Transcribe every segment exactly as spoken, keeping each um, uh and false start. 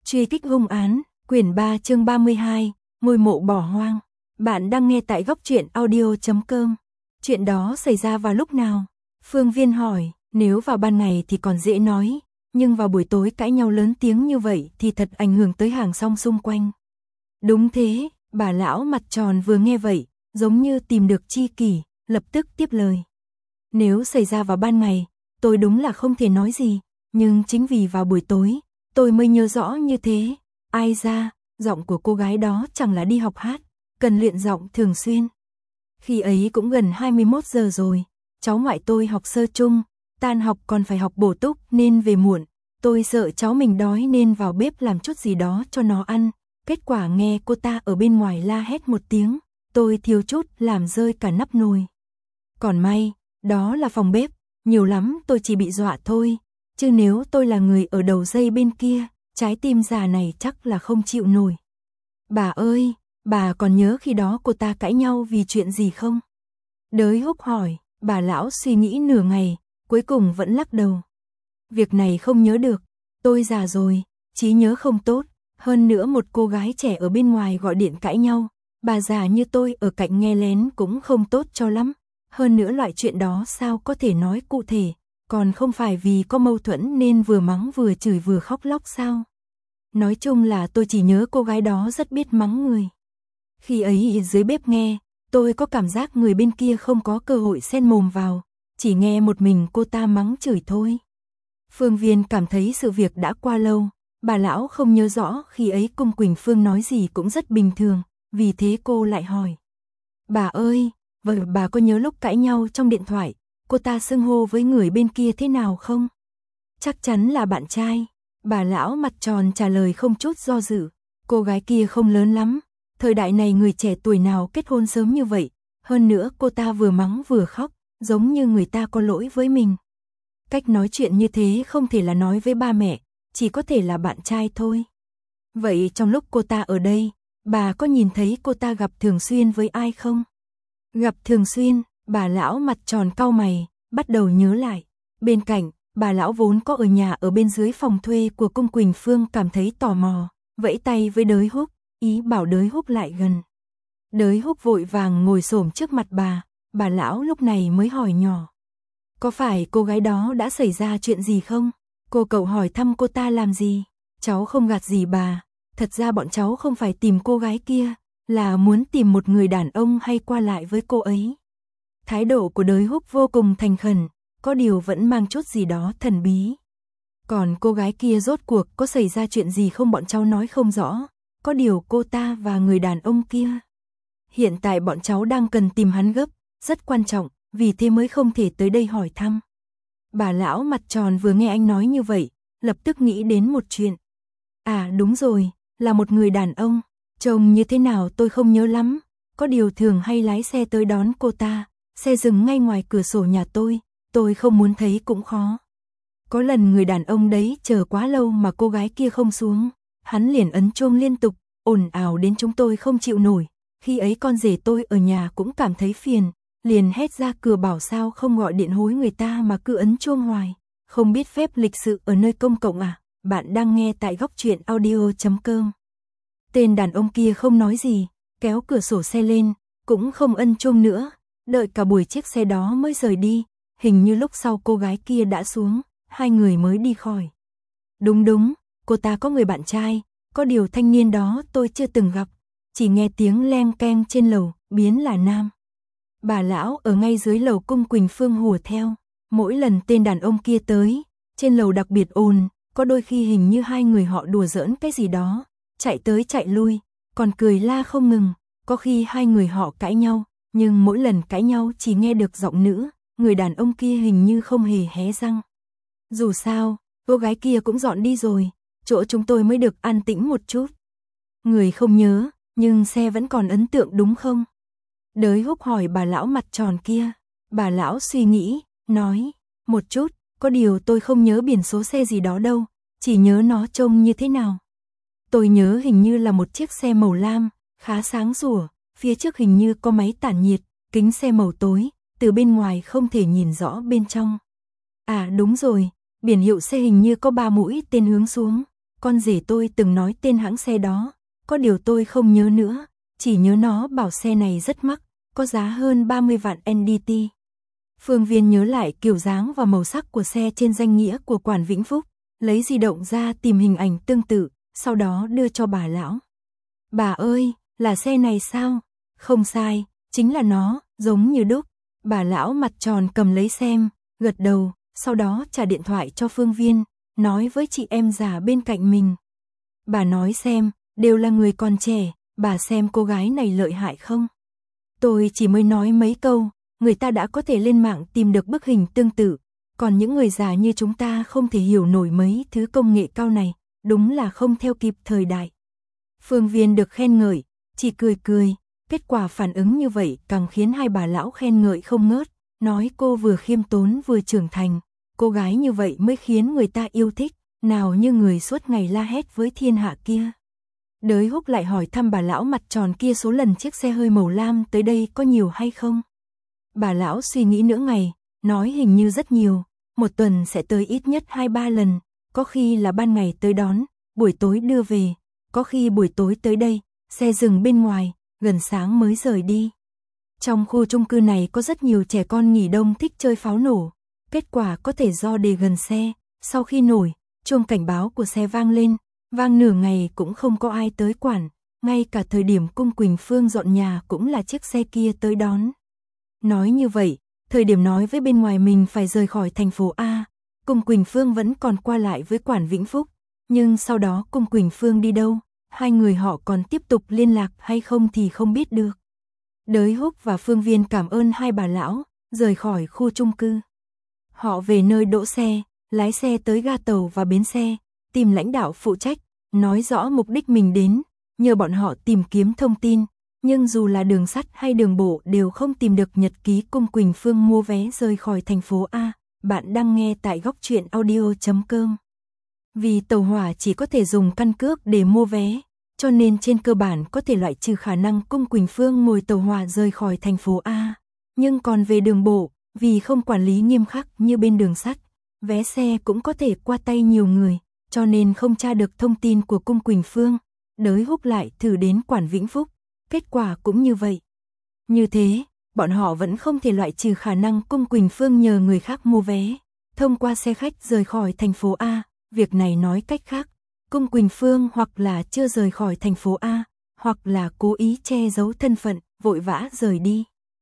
Truy kích hung án, quyển ba chương ba mươi hai, ngôi mộ bỏ hoang. Bạn đang nghe tại góc truyện audio chấm com. Chuyện đó xảy ra vào lúc nào? Phương Viên hỏi, nếu vào ban ngày thì còn dễ nói, nhưng vào buổi tối cãi nhau lớn tiếng như vậy thì thật ảnh hưởng tới hàng xóm xung quanh. Đúng thế, bà lão mặt tròn vừa nghe vậy, giống như tìm được tri kỷ, lập tức tiếp lời. Nếu xảy ra vào ban ngày, tôi đúng là không thể nói gì, nhưng chính vì vào buổi tối, tôi mới nhớ rõ như thế. Ai ra, giọng của cô gái đó chẳng là đi học hát, cần luyện giọng thường xuyên. Khi ấy cũng gần hai mươi mốt giờ rồi, cháu ngoại tôi học sơ trung, tan học còn phải học bổ túc nên về muộn. Tôi sợ cháu mình đói nên vào bếp làm chút gì đó cho nó ăn. Kết quả nghe cô ta ở bên ngoài la hét một tiếng, tôi thiếu chút làm rơi cả nắp nồi. Còn may, đó là phòng bếp, nhiều lắm tôi chỉ bị dọa thôi, chứ nếu tôi là người ở đầu dây bên kia, trái tim già này chắc là không chịu nổi. Bà ơi, bà còn nhớ khi đó cô ta cãi nhau vì chuyện gì không? Đới Húc hỏi, bà lão suy nghĩ nửa ngày, cuối cùng vẫn lắc đầu. Việc này không nhớ được, tôi già rồi, trí nhớ không tốt, hơn nữa một cô gái trẻ ở bên ngoài gọi điện cãi nhau, bà già như tôi ở cạnh nghe lén cũng không tốt cho lắm. Hơn nữa loại chuyện đó sao có thể nói cụ thể, còn không phải vì có mâu thuẫn nên vừa mắng vừa chửi vừa khóc lóc sao? Nói chung là tôi chỉ nhớ cô gái đó rất biết mắng người. Khi ấy dưới bếp nghe, tôi có cảm giác người bên kia không có cơ hội xen mồm vào, chỉ nghe một mình cô ta mắng chửi thôi. Phương Viên cảm thấy sự việc đã qua lâu, bà lão không nhớ rõ khi ấy Cung Quỳnh Phương nói gì cũng rất bình thường, vì thế cô lại hỏi. Bà ơi, vợ bà có nhớ lúc cãi nhau trong điện thoại, cô ta xưng hô với người bên kia thế nào không? Chắc chắn là bạn trai. Bà lão mặt tròn trả lời không chút do dự. Cô gái kia không lớn lắm. Thời đại này người trẻ tuổi nào kết hôn sớm như vậy. Hơn nữa cô ta vừa mắng vừa khóc, giống như người ta có lỗi với mình. Cách nói chuyện như thế không thể là nói với ba mẹ, chỉ có thể là bạn trai thôi. Vậy trong lúc cô ta ở đây, bà có nhìn thấy cô ta gặp thường xuyên với ai không? Gặp thường xuyên, bà lão mặt tròn cau mày, bắt đầu nhớ lại. Bên cạnh, bà lão vốn có ở nhà ở bên dưới phòng thuê của Cung Quỳnh Phương cảm thấy tò mò, vẫy tay với Đới Húc, ý bảo Đới Húc lại gần. Đới Húc vội vàng ngồi xổm trước mặt bà, bà lão lúc này mới hỏi nhỏ. Có phải cô gái đó đã xảy ra chuyện gì không? Cô cậu hỏi thăm cô ta làm gì? Cháu không gạt gì bà, thật ra bọn cháu không phải tìm cô gái kia, là muốn tìm một người đàn ông hay qua lại với cô ấy. Thái độ của Đới Húc vô cùng thành khẩn, có điều vẫn mang chút gì đó thần bí. Còn cô gái kia rốt cuộc có xảy ra chuyện gì không bọn cháu nói không rõ, có điều cô ta và người đàn ông kia. Hiện tại bọn cháu đang cần tìm hắn gấp, rất quan trọng, vì thế mới không thể tới đây hỏi thăm. Bà lão mặt tròn vừa nghe anh nói như vậy, lập tức nghĩ đến một chuyện. À đúng rồi, là một người đàn ông, trông như thế nào tôi không nhớ lắm, có điều thường hay lái xe tới đón cô ta, xe dừng ngay ngoài cửa sổ nhà tôi, tôi không muốn thấy cũng khó. Có lần người đàn ông đấy chờ quá lâu mà cô gái kia không xuống, hắn liền ấn chuông liên tục, ồn ào đến chúng tôi không chịu nổi, khi ấy con rể tôi ở nhà cũng cảm thấy phiền, liền hét ra cửa bảo sao không gọi điện hối người ta mà cứ ấn chuông hoài, không biết phép lịch sự ở nơi công cộng à. Bạn đang nghe tại góc truyện audio chấm com. Tên đàn ông kia không nói gì, kéo cửa sổ xe lên, cũng không ân chuông nữa, đợi cả buổi chiếc xe đó mới rời đi, hình như lúc sau cô gái kia đã xuống, hai người mới đi khỏi. Đúng đúng, cô ta có người bạn trai, có điều thanh niên đó tôi chưa từng gặp, chỉ nghe tiếng leng keng trên lầu, biến là nam. Bà lão ở ngay dưới lầu Cung Quỳnh Phương hùa theo, mỗi lần tên đàn ông kia tới, trên lầu đặc biệt ồn. Có đôi khi hình như hai người họ đùa giỡn cái gì đó, chạy tới chạy lui, còn cười la không ngừng, có khi hai người họ cãi nhau, nhưng mỗi lần cãi nhau chỉ nghe được giọng nữ, người đàn ông kia hình như không hề hé răng. Dù sao, cô gái kia cũng dọn đi rồi, chỗ chúng tôi mới được an tĩnh một chút. Người không nhớ, nhưng xe vẫn còn ấn tượng đúng không? Đới Húc hỏi bà lão mặt tròn kia, bà lão suy nghĩ, nói, một chút. Có điều tôi không nhớ biển số xe gì đó đâu, chỉ nhớ nó trông như thế nào. Tôi nhớ hình như là một chiếc xe màu lam, khá sáng sủa, phía trước hình như có máy tản nhiệt, kính xe màu tối, từ bên ngoài không thể nhìn rõ bên trong. À đúng rồi, biển hiệu xe hình như có ba mũi tên hướng xuống, con rể tôi từng nói tên hãng xe đó, có điều tôi không nhớ nữa, chỉ nhớ nó bảo xe này rất mắc, có giá hơn ba mươi vạn en đê tê. Phương Viên nhớ lại kiểu dáng và màu sắc của xe trên danh nghĩa của Quản Vĩnh Phúc, lấy di động ra tìm hình ảnh tương tự, sau đó đưa cho bà lão. Bà ơi, là xe này sao? Không sai, chính là nó, giống như đúc. Bà lão mặt tròn cầm lấy xem, gật đầu, sau đó trả điện thoại cho Phương Viên, nói với chị em già bên cạnh mình. Bà nói xem, đều là người còn trẻ, bà xem cô gái này lợi hại không? Tôi chỉ mới nói mấy câu, người ta đã có thể lên mạng tìm được bức hình tương tự, còn những người già như chúng ta không thể hiểu nổi mấy thứ công nghệ cao này, đúng là không theo kịp thời đại. Phương Viên được khen ngợi, chỉ cười cười, kết quả phản ứng như vậy càng khiến hai bà lão khen ngợi không ngớt, nói cô vừa khiêm tốn vừa trưởng thành, cô gái như vậy mới khiến người ta yêu thích, nào như người suốt ngày la hét với thiên hạ kia. Đới Húc lại hỏi thăm bà lão mặt tròn kia số lần chiếc xe hơi màu lam tới đây có nhiều hay không. Bà lão suy nghĩ nửa ngày, nói hình như rất nhiều, một tuần sẽ tới ít nhất hai ba lần, có khi là ban ngày tới đón, buổi tối đưa về, có khi buổi tối tới đây, xe dừng bên ngoài, gần sáng mới rời đi. Trong khu chung cư này có rất nhiều trẻ con nghỉ đông thích chơi pháo nổ, kết quả có thể do đề gần xe, sau khi nổi, chuông cảnh báo của xe vang lên, vang nửa ngày cũng không có ai tới quản, ngay cả thời điểm Cung Quỳnh Phương dọn nhà cũng là chiếc xe kia tới đón. Nói như vậy, thời điểm nói với bên ngoài mình phải rời khỏi thành phố A, Cung Quỳnh Phương vẫn còn qua lại với Quản Vĩnh Phúc, nhưng sau đó Cung Quỳnh Phương đi đâu, hai người họ còn tiếp tục liên lạc hay không thì không biết được. Đới Húc và Phương Viên cảm ơn hai bà lão, rời khỏi khu chung cư. Họ về nơi đỗ xe, lái xe tới ga tàu và bến xe, tìm lãnh đạo phụ trách, nói rõ mục đích mình đến, nhờ bọn họ tìm kiếm thông tin, nhưng dù là đường sắt hay đường bộ đều không tìm được nhật ký Cung Quỳnh Phương mua vé rời khỏi thành phố A. Bạn đang nghe tại góc truyện audio chấm com. Vì tàu hỏa chỉ có thể dùng căn cước để mua vé, cho nên trên cơ bản có thể loại trừ khả năng Cung Quỳnh Phương ngồi tàu hỏa rời khỏi thành phố A. Nhưng còn về đường bộ, vì không quản lý nghiêm khắc như bên đường sắt, vé xe cũng có thể qua tay nhiều người, cho nên không tra được thông tin của Cung Quỳnh Phương. Đới Húc lại thử đến Quản Vĩnh Phúc, kết quả cũng như vậy. Như thế, bọn họ vẫn không thể loại trừ khả năng Cung Quỳnh Phương nhờ người khác mua vé, thông qua xe khách rời khỏi thành phố A. Việc này nói cách khác, Cung Quỳnh Phương hoặc là chưa rời khỏi thành phố A, hoặc là cố ý che giấu thân phận, vội vã rời đi.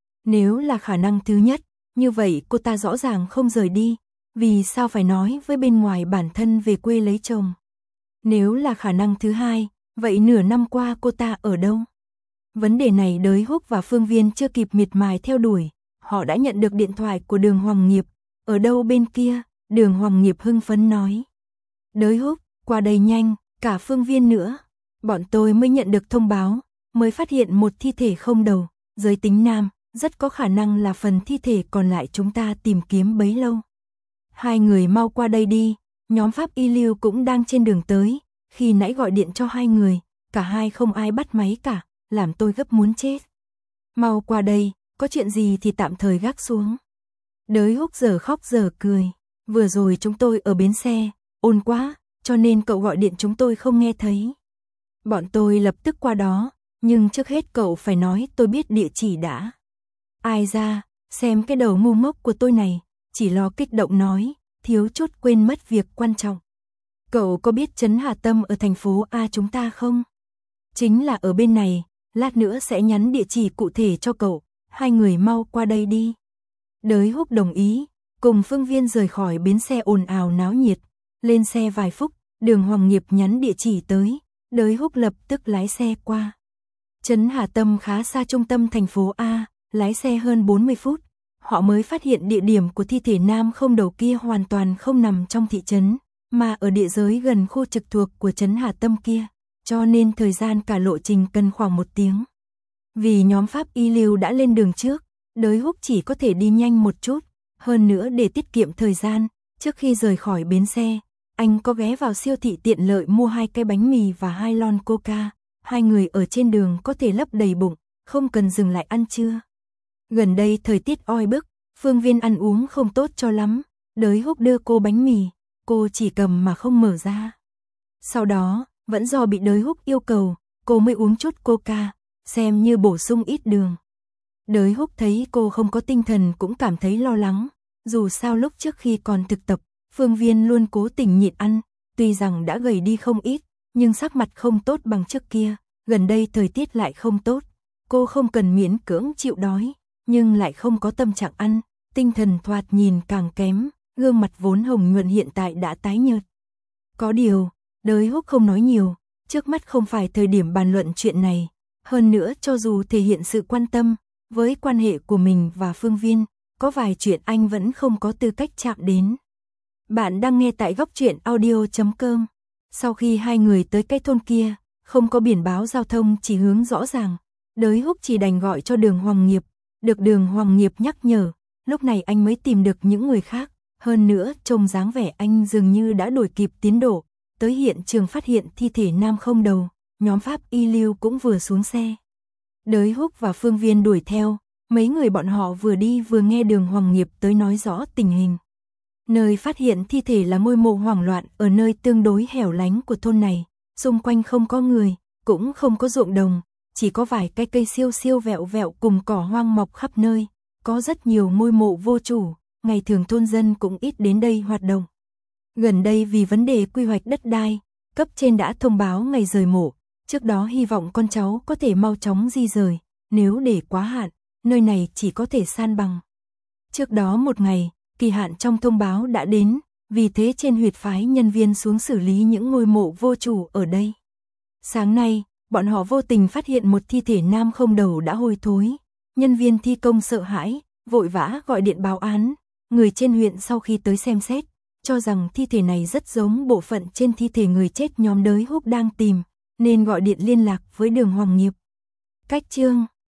Nếu là khả năng thứ nhất, như vậy cô ta rõ ràng không rời đi, vì sao phải nói với bên ngoài bản thân về quê lấy chồng. Nếu là khả năng thứ hai, vậy nửa năm qua cô ta ở đâu? Vấn đề này Đới Húc và Phương Viên chưa kịp miệt mài theo đuổi, họ đã nhận được điện thoại của Đường Hoàng Nghiệp. Ở đâu bên kia? Đường Hoàng Nghiệp hưng phấn nói. Đới Húc, qua đây nhanh, cả Phương Viên nữa. Bọn tôi mới nhận được thông báo, mới phát hiện một thi thể không đầu, giới tính nam, rất có khả năng là phần thi thể còn lại chúng ta tìm kiếm bấy lâu. Hai người mau qua đây đi, nhóm Pháp Y Lưu cũng đang trên đường tới, khi nãy gọi điện cho hai người, cả hai không ai bắt máy cả, làm tôi gấp muốn chết. Mau qua đây, có chuyện gì thì tạm thời gác xuống. Đới Húc giờ khóc giờ cười, vừa rồi chúng tôi ở bến xe, ồn quá, cho nên cậu gọi điện chúng tôi không nghe thấy. Bọn tôi lập tức qua đó, nhưng trước hết cậu phải nói tôi biết địa chỉ đã. Ai ra, xem cái đầu ngu ngốc của tôi này, chỉ lo kích động nói, thiếu chút quên mất việc quan trọng. Cậu có biết Trấn Hà Tâm ở thành phố A chúng ta không? Chính là ở bên này, lát nữa sẽ nhắn địa chỉ cụ thể cho cậu, hai người mau qua đây đi. Đới Húc đồng ý, cùng Phương Viên rời khỏi bến xe ồn ào náo nhiệt, lên xe vài phút, Đường Hoàng Nghiệp nhắn địa chỉ tới, Đới Húc lập tức lái xe qua. Trấn Hà Tâm khá xa trung tâm thành phố A, lái xe hơn bốn mươi phút, họ mới phát hiện địa điểm của thi thể nam không đầu kia hoàn toàn không nằm trong thị trấn, mà ở địa giới gần khu trực thuộc của Trấn Hà Tâm kia, cho nên thời gian cả lộ trình cần khoảng một tiếng. Vì nhóm Pháp Y Lưu đã lên đường trước, Đới Húc chỉ có thể đi nhanh một chút, hơn nữa để tiết kiệm thời gian, trước khi rời khỏi bến xe, anh có ghé vào siêu thị tiện lợi mua hai cái bánh mì và hai lon coca, hai người ở trên đường có thể lấp đầy bụng, không cần dừng lại ăn trưa. Gần đây thời tiết oi bức, Phương Viên ăn uống không tốt cho lắm, Đới Húc đưa cô bánh mì, cô chỉ cầm mà không mở ra. Sau đó, vẫn do bị Đới Húc yêu cầu, cô mới uống chút coca, xem như bổ sung ít đường. Đới Húc thấy cô không có tinh thần cũng cảm thấy lo lắng, dù sao lúc trước khi còn thực tập, Phương Viên luôn cố tình nhịn ăn, tuy rằng đã gầy đi không ít, nhưng sắc mặt không tốt bằng trước kia, gần đây thời tiết lại không tốt, cô không cần miễn cưỡng chịu đói, nhưng lại không có tâm trạng ăn, tinh thần thoạt nhìn càng kém, gương mặt vốn hồng nhuận hiện tại đã tái nhợt. Có điều, Đới Húc không nói nhiều, trước mắt không phải thời điểm bàn luận chuyện này, hơn nữa cho dù thể hiện sự quan tâm, với quan hệ của mình và Phương Viên, có vài chuyện anh vẫn không có tư cách chạm đến. Bạn đang nghe tại góc truyện audio chấm com. Sau khi hai người tới cái thôn kia, không có biển báo giao thông chỉ hướng rõ ràng, Đới Húc chỉ đành gọi cho Đường Hoàng Nghiệp, được Đường Hoàng Nghiệp nhắc nhở, lúc này anh mới tìm được những người khác, hơn nữa trông dáng vẻ anh dường như đã đuổi kịp tiến độ, tới hiện trường phát hiện thi thể nam không đầu, nhóm pháp y Lưu cũng vừa xuống xe. Đới Húc và Phương Viên đuổi theo, mấy người bọn họ vừa đi vừa nghe Đường Hoàng Nghiệp tới nói rõ tình hình. Nơi phát hiện thi thể là ngôi mộ hoảng loạn ở nơi tương đối hẻo lánh của thôn này, xung quanh không có người, cũng không có ruộng đồng, chỉ có vài cái cây siêu siêu vẹo vẹo cùng cỏ hoang mọc khắp nơi, có rất nhiều ngôi mộ vô chủ, ngày thường thôn dân cũng ít đến đây hoạt động. Gần đây vì vấn đề quy hoạch đất đai, cấp trên đã thông báo ngày rời mộ, trước đó hy vọng con cháu có thể mau chóng di rời, nếu để quá hạn, nơi này chỉ có thể san bằng. Trước đó một ngày, kỳ hạn trong thông báo đã đến, vì thế trên huyệt phái nhân viên xuống xử lý những ngôi mộ vô chủ ở đây. Sáng nay, bọn họ vô tình phát hiện một thi thể nam không đầu đã hôi thối, nhân viên thi công sợ hãi, vội vã gọi điện báo án, người trên huyện sau khi tới xem xét, cho rằng thi thể này rất giống bộ phận trên thi thể người chết nhóm Đới Húc đang tìm, nên gọi điện liên lạc với Đường Hoàng Nghiệp. Cách chương